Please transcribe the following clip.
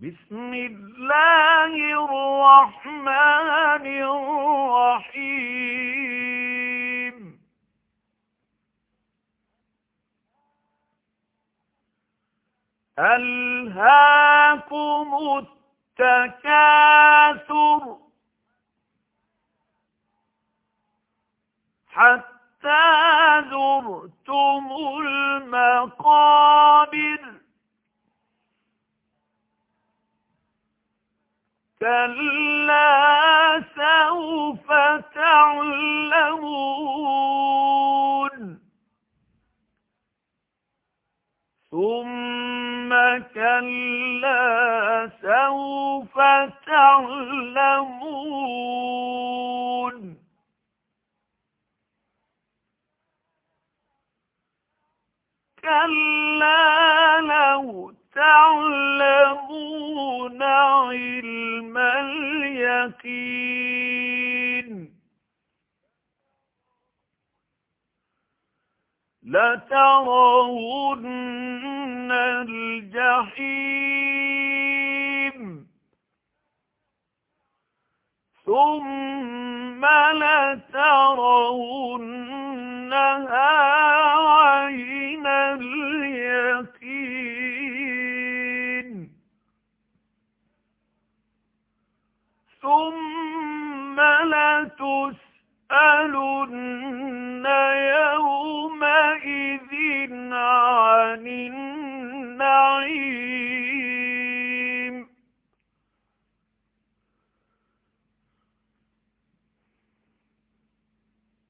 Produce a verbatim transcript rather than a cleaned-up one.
بسم الله الرحمن الرحيم ألهاكم التكاثر حتى زرتم المقابر كلا سوف تعلمون ثم كلا سوف تعلمون كلا لو تعلمون علم اليقين لترون الجحيم ثم لترونها عين اليقين ثم لتسألن يومئذ عن